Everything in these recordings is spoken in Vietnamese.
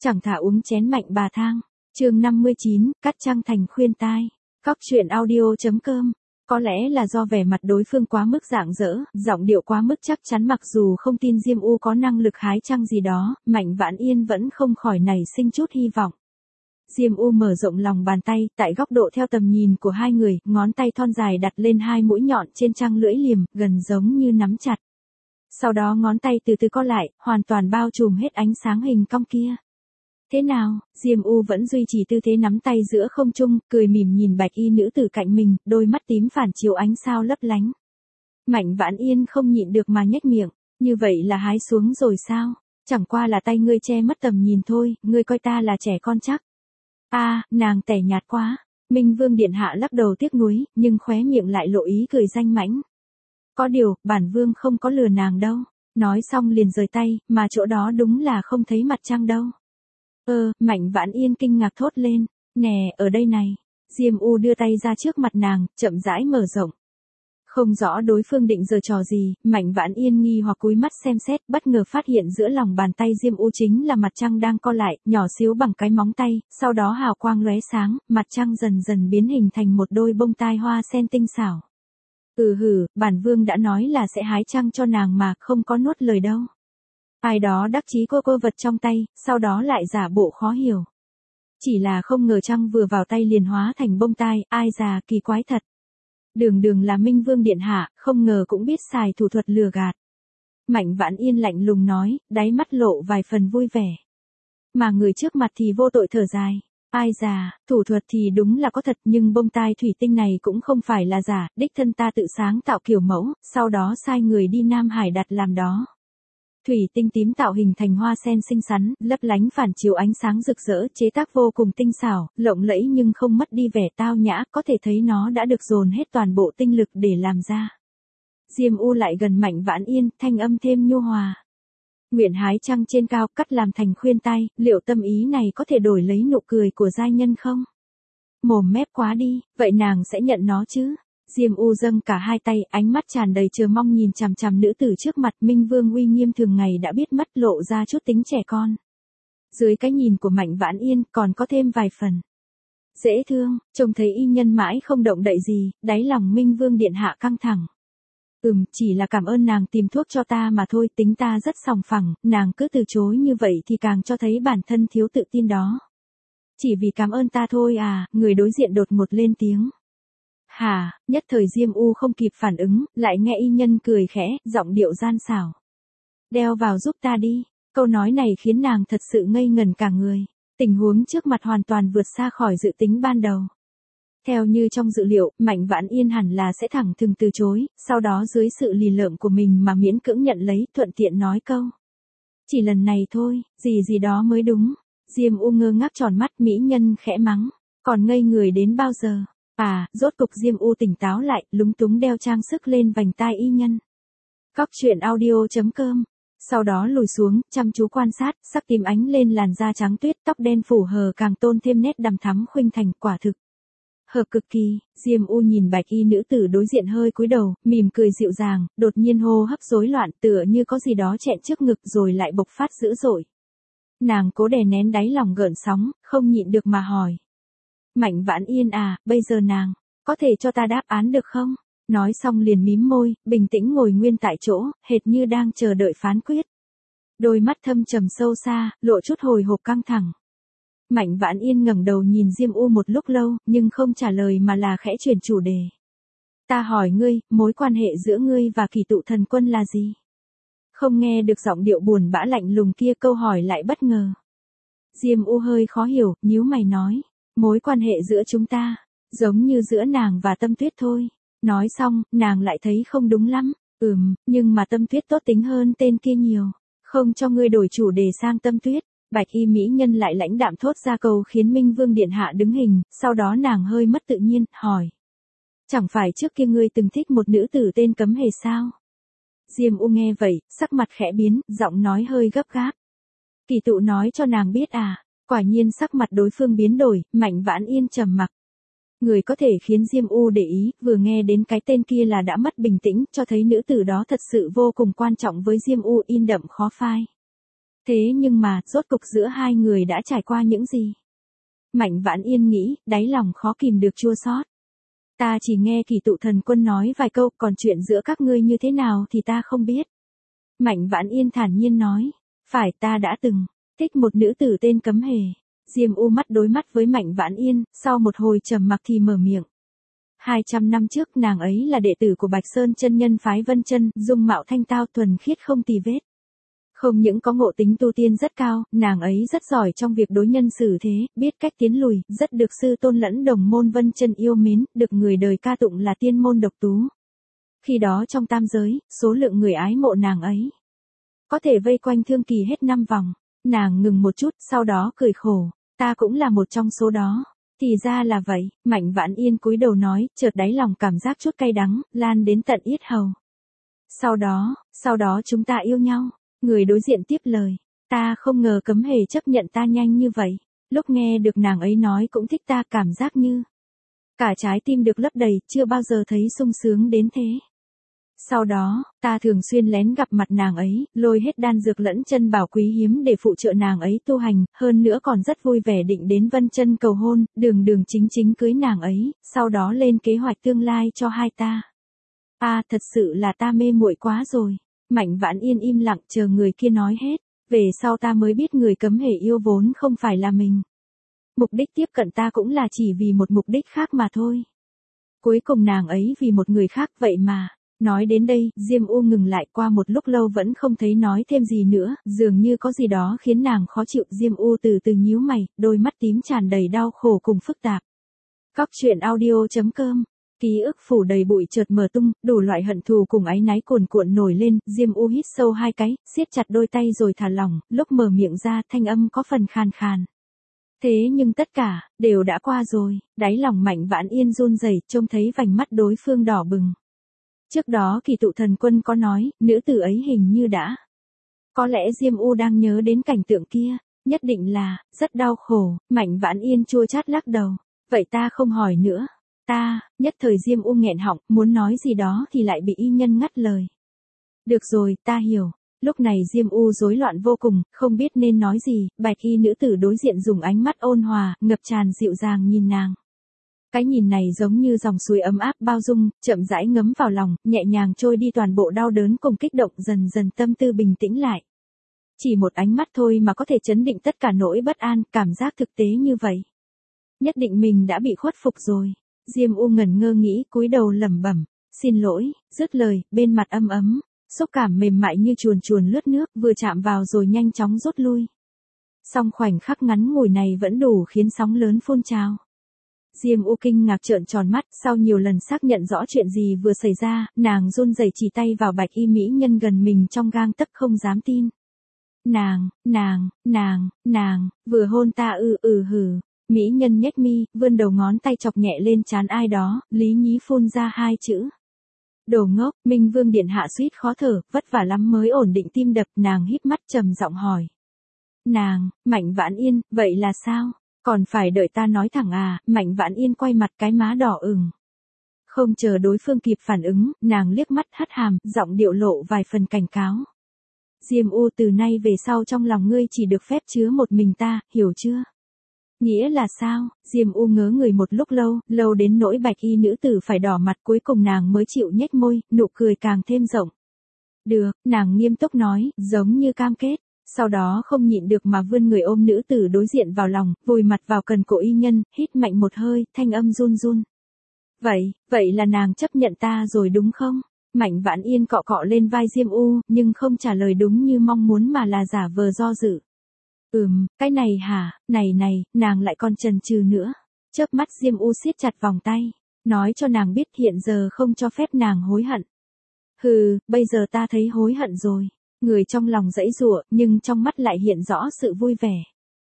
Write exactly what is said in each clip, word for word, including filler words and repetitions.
Chẳng thà uống chén mạnh bà thang. Chương năm mươi chín, cắt trăng thành khuyên tai. Cóc truyện audio.com. Có lẽ là do vẻ mặt đối phương quá mức rạng rỡ, giọng điệu quá mức chắc chắn, mặc dù không tin Diêm U có năng lực hái trăng gì đó, Mạnh Vãn Yên vẫn không khỏi nảy sinh chút hy vọng. Diêm U mở rộng lòng bàn tay, tại góc độ theo tầm nhìn của hai người, ngón tay thon dài đặt lên hai mũi nhọn trên trăng lưỡi liềm, gần giống như nắm chặt. Sau đó ngón tay từ từ co lại, hoàn toàn bao trùm hết ánh sáng hình cong kia. Thế nào? Diêm U vẫn duy trì tư thế nắm tay giữa không trung, cười mỉm nhìn bạch y nữ tử cạnh mình, đôi mắt tím phản chiếu ánh sao lấp lánh. Mạnh Vãn Yên không nhịn được mà nhếch miệng, như vậy là hái xuống rồi sao? Chẳng qua là tay ngươi che mất tầm nhìn thôi, ngươi coi ta là trẻ con chắc. A, à, nàng tẻ nhạt quá. Minh Vương điện hạ lắc đầu tiếc nuối, nhưng khóe miệng lại lộ ý cười danh mãnh. Có điều, bản vương không có lừa nàng đâu. Nói xong liền rời tay, mà chỗ đó đúng là không thấy mặt trăng đâu. Ơ, Mạnh Vãn Yên kinh ngạc thốt lên, nè, ở đây này. Diêm U đưa tay ra trước mặt nàng, chậm rãi mở rộng. Không rõ đối phương định giở trò gì, Mạnh Vãn Yên nghi hoặc cúi mắt xem xét, bất ngờ phát hiện giữa lòng bàn tay Diêm U chính là mặt trăng đang co lại, nhỏ xíu bằng cái móng tay, sau đó hào quang lóe sáng, mặt trăng dần dần biến hình thành một đôi bông tai hoa sen tinh xảo. Ừ hử, bản vương đã nói là sẽ hái trăng cho nàng mà, không có nuốt lời đâu. Ai đó đắc chí cô cô vật trong tay, sau đó lại giả bộ khó hiểu. Chỉ là không ngờ trăng vừa vào tay liền hóa thành bông tai, ai già kỳ quái thật. Đường đường là Minh Vương điện hạ, không ngờ cũng biết xài thủ thuật lừa gạt. Mạnh Vãn Yên lạnh lùng nói, đáy mắt lộ vài phần vui vẻ. Mà người trước mặt thì vô tội thở dài. Ai già, thủ thuật thì đúng là có thật, nhưng bông tai thủy tinh này cũng không phải là giả, đích thân ta tự sáng tạo kiểu mẫu, sau đó sai người đi Nam Hải đặt làm đó. Thủy tinh tím tạo hình thành hoa sen xinh xắn, lấp lánh phản chiếu ánh sáng rực rỡ, chế tác vô cùng tinh xảo, lộng lẫy nhưng không mất đi vẻ tao nhã, có thể thấy nó đã được dồn hết toàn bộ tinh lực để làm ra. Diêm U lại gần Mạnh Vãn Yên, thanh âm thêm nhu hòa. Nguyện hái trăng trên cao, cắt làm thành khuyên tai, liệu tâm ý này có thể đổi lấy nụ cười của giai nhân không? Mồm mép quá đi, vậy nàng sẽ nhận nó chứ? Diêm U dâng cả hai tay, ánh mắt tràn đầy chờ mong nhìn chằm chằm nữ tử trước mặt. Minh Vương uy nghiêm thường ngày đã biết mất, lộ ra chút tính trẻ con. Dưới cái nhìn của Mạnh Vãn Yên còn có thêm vài phần dễ thương, trông thấy y nhân mãi không động đậy gì, đáy lòng Minh Vương điện hạ căng thẳng. Ừm, chỉ là cảm ơn nàng tìm thuốc cho ta mà thôi, tính ta rất sòng phẳng, nàng cứ từ chối như vậy thì càng cho thấy bản thân thiếu tự tin đó. Chỉ vì cảm ơn ta thôi à? Người đối diện đột ngột lên tiếng. Hả, nhất thời Diêm U không kịp phản ứng, lại nghe y nhân cười khẽ, giọng điệu gian xảo. Đeo vào giúp ta đi. Câu nói này khiến nàng thật sự ngây ngẩn cả người. Tình huống trước mặt hoàn toàn vượt xa khỏi dự tính ban đầu. Theo như trong dự liệu, Mạnh Vãn Yên hẳn là sẽ thẳng thừng từ chối, sau đó dưới sự lì lợm của mình mà miễn cưỡng nhận lấy, thuận tiện nói câu. Chỉ lần này thôi, gì gì đó mới đúng. Diêm U ngơ ngác tròn mắt, mỹ nhân khẽ mắng. Còn ngây người đến bao giờ? À, rốt cục Diêm U tỉnh táo lại, lúng túng đeo trang sức lên vành tai y nhân. Cóc truyện audio.com. Sau đó lùi xuống, chăm chú quan sát, sắc tím ánh lên làn da trắng tuyết, tóc đen phủ hờ càng tôn thêm nét đằm thắm khuynh thành, quả thực. Hợp cực kỳ. Diêm U nhìn bạch y nữ tử đối diện hơi cúi đầu, mỉm cười dịu dàng, đột nhiên hô hấp rối loạn, tựa như có gì đó chẹn trước ngực rồi lại bộc phát dữ dội. Nàng cố đè nén đáy lòng gợn sóng, không nhịn được mà hỏi. Mạnh Vãn Yên à, bây giờ nàng, có thể cho ta đáp án được không? Nói xong liền mím môi, bình tĩnh ngồi nguyên tại chỗ, hệt như đang chờ đợi phán quyết. Đôi mắt thâm trầm sâu xa, lộ chút hồi hộp căng thẳng. Mạnh Vãn Yên ngẩng đầu nhìn Diêm U một lúc lâu, nhưng không trả lời mà là khẽ chuyển chủ đề. Ta hỏi ngươi, mối quan hệ giữa ngươi và Kỳ Tụ Thần Quân là gì? Không nghe được giọng điệu buồn bã lạnh lùng kia, câu hỏi lại bất ngờ. Diêm U hơi khó hiểu, nhíu mày nói. Mối quan hệ giữa chúng ta, giống như giữa nàng và Tâm Tuyết thôi. Nói xong, nàng lại thấy không đúng lắm. Ừm, nhưng mà Tâm Tuyết tốt tính hơn tên kia nhiều. Không cho ngươi đổi chủ đề sang Tâm Tuyết. Bạch y mỹ nhân lại lãnh đạm thốt ra câu khiến Minh Vương điện hạ đứng hình, sau đó nàng hơi mất tự nhiên, hỏi. Chẳng phải trước kia ngươi từng thích một nữ tử tên Cấm Hề sao? Diêm U nghe vậy, sắc mặt khẽ biến, giọng nói hơi gấp gáp. Kỳ Tụ nói cho nàng biết à? Quả nhiên sắc mặt đối phương biến đổi, Mạnh Vãn Yên trầm mặc. Người có thể khiến Diêm U để ý, vừa nghe đến cái tên kia là đã mất bình tĩnh, cho thấy nữ tử đó thật sự vô cùng quan trọng với Diêm U, in đậm khó phai. Thế nhưng mà, rốt cục giữa hai người đã trải qua những gì? Mạnh Vãn Yên nghĩ, đáy lòng khó kìm được chua xót. Ta chỉ nghe Kỳ Tụ Thần Quân nói vài câu, còn chuyện giữa các ngươi như thế nào thì ta không biết. Mạnh Vãn Yên thản nhiên nói, phải, ta đã từng thích một nữ tử tên Cấm Hề. Diêm U mắt đối mắt với Mạnh Vãn Yên, sau một hồi trầm mặc thì mở miệng. Hai trăm năm trước nàng ấy là đệ tử của Bạch Sơn chân nhân phái Vân Chân, dung mạo thanh tao thuần khiết không tì vết. Không những có ngộ tính tu tiên rất cao, nàng ấy rất giỏi trong việc đối nhân xử thế, biết cách tiến lùi, rất được sư tôn lẫn đồng môn Vân Chân yêu mến, được người đời ca tụng là tiên môn độc tú. Khi đó trong tam giới, số lượng người ái mộ nàng ấy có thể vây quanh Thương Kỳ hết năm vòng. Nàng ngừng một chút, sau đó cười khổ, ta cũng là một trong số đó. Thì ra là vậy, Mạnh Vãn Yên cúi đầu nói, chợt đáy lòng cảm giác chút cay đắng, lan đến tận yết hầu. Sau đó, sau đó chúng ta yêu nhau. Người đối diện tiếp lời, ta không ngờ Cấm Hề chấp nhận ta nhanh như vậy. Lúc nghe được nàng ấy nói cũng thích ta, cảm giác như cả trái tim được lấp đầy, chưa bao giờ thấy sung sướng đến thế. Sau đó, ta thường xuyên lén gặp mặt nàng ấy, lôi hết đan dược lẫn chân bảo quý hiếm để phụ trợ nàng ấy tu hành, hơn nữa còn rất vui vẻ định đến Vân Chân cầu hôn, đường đường chính chính cưới nàng ấy, sau đó lên kế hoạch tương lai cho hai ta. À, thật sự là ta mê muội quá rồi. Mạnh Vãn Yên im lặng chờ người kia nói hết, về sau ta mới biết người Cấm Hề yêu vốn không phải là mình. Mục đích tiếp cận ta cũng là chỉ vì một mục đích khác mà thôi. Cuối cùng nàng ấy vì một người khác vậy mà. Nói đến đây, Diêm U ngừng lại, qua một lúc lâu vẫn không thấy nói thêm gì nữa, dường như có gì đó khiến nàng khó chịu. Diêm U từ từ nhíu mày, đôi mắt tím tràn đầy đau khổ cùng phức tạp. Cóc truyện audio chấm com. Ký ức phủ đầy bụi chợt mở tung, đủ loại hận thù cùng áy náy cuồn cuộn nổi lên. Diêm U hít sâu hai cái, siết chặt đôi tay rồi thả lỏng, lúc mở miệng ra thanh âm có phần khàn khàn. Thế nhưng tất cả đều đã qua rồi. Đáy lòng Mạnh Vãn Yên run rẩy, trông thấy vành mắt đối phương đỏ bừng. Trước đó Kỳ Tụ Thần Quân có nói, nữ tử ấy hình như đã. Có lẽ Diêm U đang nhớ đến cảnh tượng kia, nhất định là, rất đau khổ. Mạnh Vãn Yên chua chát lắc đầu, vậy ta không hỏi nữa. Ta, nhất thời Diêm U nghẹn họng, muốn nói gì đó thì lại bị y nhân ngắt lời. Được rồi, ta hiểu. Lúc này Diêm U rối loạn vô cùng, không biết nên nói gì. Bạch y nữ tử đối diện dùng ánh mắt ôn hòa, ngập tràn dịu dàng nhìn nàng. Cái nhìn này giống như dòng suối ấm áp bao dung, chậm rãi ngấm vào lòng, nhẹ nhàng trôi đi toàn bộ đau đớn cùng kích động, dần dần tâm tư bình tĩnh lại. Chỉ một ánh mắt thôi mà có thể chấn định tất cả nỗi bất an, cảm giác thực tế như vậy. Nhất định mình đã bị khuất phục rồi. Diêm U ngẩn ngơ nghĩ, cúi đầu lẩm bẩm, xin lỗi, dứt lời, bên mặt âm ấm, xúc cảm mềm mại như chuồn chuồn lướt nước, vừa chạm vào rồi nhanh chóng rút lui. Song khoảnh khắc ngắn ngủi này vẫn đủ khiến sóng lớn phun trào. Diêm U kinh ngạc trợn tròn mắt, sau nhiều lần xác nhận rõ chuyện gì vừa xảy ra, nàng run rẩy chỉ tay vào bạch y mỹ nhân gần mình trong gang tấc không dám tin. Nàng, nàng, nàng, nàng, vừa hôn ta ư ừ hử. Mỹ nhân nhếch mi, vươn đầu ngón tay chọc nhẹ lên trán ai đó, lý nhí phun ra hai chữ. Đồ ngốc. Minh Vương điện hạ suýt khó thở, vất vả lắm mới ổn định tim đập, nàng híp mắt trầm giọng hỏi. Nàng, Mạnh Vãn Yên, vậy là sao? Còn phải đợi ta nói thẳng à? Mạnh Vãn Yên quay mặt, cái má đỏ ửng. Không chờ đối phương kịp phản ứng, nàng liếc mắt hất hàm, giọng điệu lộ vài phần cảnh cáo. Diêm U, từ nay về sau trong lòng ngươi chỉ được phép chứa một mình ta, hiểu chưa? Nghĩa là sao? Diêm U ngớ người một lúc lâu, lâu đến nỗi bạch y nữ tử phải đỏ mặt, cuối cùng nàng mới chịu nhếch môi, nụ cười càng thêm rộng. Được, nàng nghiêm túc nói, giống như cam kết. Sau đó không nhịn được mà vươn người ôm nữ tử đối diện vào lòng, vùi mặt vào cần cổ y nhân, hít mạnh một hơi, thanh âm run run. Vậy, vậy là nàng chấp nhận ta rồi đúng không? Mạnh Vãn Yên cọ cọ lên vai Diêm U, nhưng không trả lời đúng như mong muốn mà là giả vờ do dự. Ừm, cái này hả, này này, nàng lại còn chần chừ nữa. Chớp mắt Diêm U siết chặt vòng tay, nói cho nàng biết hiện giờ không cho phép nàng hối hận. Hừ, bây giờ ta thấy hối hận rồi. Người trong lòng dãy giụa, nhưng trong mắt lại hiện rõ sự vui vẻ.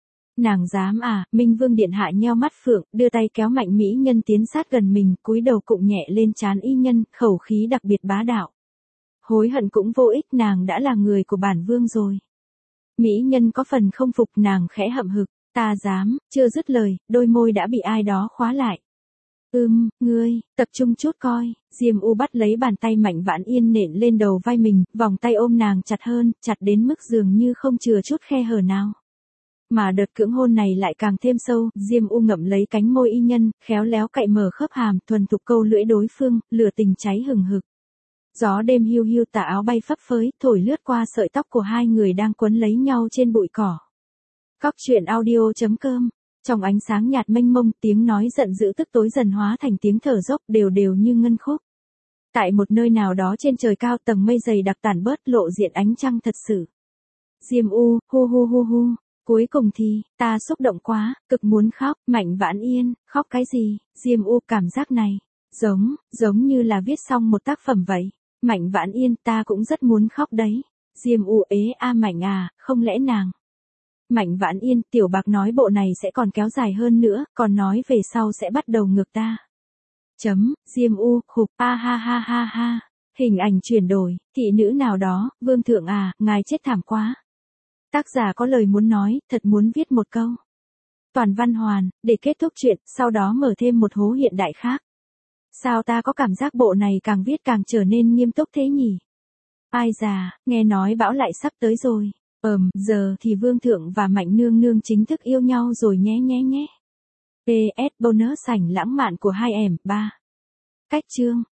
Nàng dám à? Minh Vương điện hạ nheo mắt phượng, đưa tay kéo Mạnh mỹ nhân tiến sát gần mình, cúi đầu cụng nhẹ lên trán y nhân, khẩu khí đặc biệt bá đạo. Hối hận cũng vô ích, nàng đã là người của bản vương rồi. Mỹ nhân có phần không phục, nàng khẽ hậm hực, ta dám. Chưa dứt lời, đôi môi đã bị ai đó khóa lại. Ừm, ngươi, tập trung chút coi, Diêm U bắt lấy bàn tay Mạnh Vãn Yên nện lên đầu vai mình, vòng tay ôm nàng chặt hơn, chặt đến mức dường như không chừa chút khe hở nào. Mà đợt cưỡng hôn này lại càng thêm sâu, Diêm U ngậm lấy cánh môi y nhân, khéo léo cạy mở khớp hàm, thuần thục câu lưỡi đối phương, lửa tình cháy hừng hực. Gió đêm hiu hiu tà áo bay phấp phới, thổi lướt qua sợi tóc của hai người đang quấn lấy nhau trên bụi cỏ. Cóc truyện audio chấm com. Trong ánh sáng nhạt mênh mông, tiếng nói giận dữ tức tối dần hóa thành tiếng thở dốc đều đều như ngân khúc. Tại một nơi nào đó trên trời cao, tầng mây dày đặc tản bớt, lộ diện ánh trăng thật sự. Diêm U, hu hu hu hu. Cuối cùng thì, ta xúc động quá, cực muốn khóc. Mạnh Vãn Yên, khóc cái gì? Diêm U, cảm giác này, giống, giống như là viết xong một tác phẩm vậy. Mạnh Vãn Yên, ta cũng rất muốn khóc đấy. Diêm U, ế a Mạnh à, không lẽ nàng... Mạnh Vãn Yên, Tiểu Bạc nói bộ này sẽ còn kéo dài hơn nữa, còn nói về sau sẽ bắt đầu ngược ta. Chấm, Diêm U, khục, a ha ha ha ha. Hình ảnh chuyển đổi, thị nữ nào đó, vương thượng à, ngài chết thảm quá. Tác giả có lời muốn nói, thật muốn viết một câu. Toàn văn hoàn, để kết thúc chuyện, sau đó mở thêm một hố hiện đại khác. Sao ta có cảm giác bộ này càng viết càng trở nên nghiêm túc thế nhỉ? Ai già, nghe nói bão lại sắp tới rồi. Ờm, giờ thì Vương Thượng và Mạnh Nương Nương chính thức yêu nhau rồi nhé nhé nhé. pê ét bonus sảnh lãng mạn của hai em, ba. Cách chương.